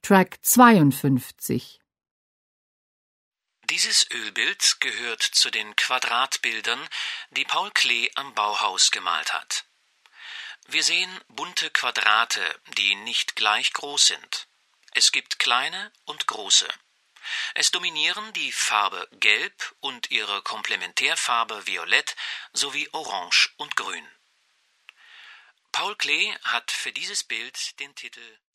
Track 52. Dieses Ölbild gehört zu den Quadratbildern, die Paul Klee am Bauhaus gemalt hat. Wir sehen bunte Quadrate, die nicht gleich groß sind. Es gibt kleine und große. Es dominieren die Farbe Gelb und ihre Komplementärfarbe Violett sowie Orange und Grün. Paul Klee hat für dieses Bild den Titel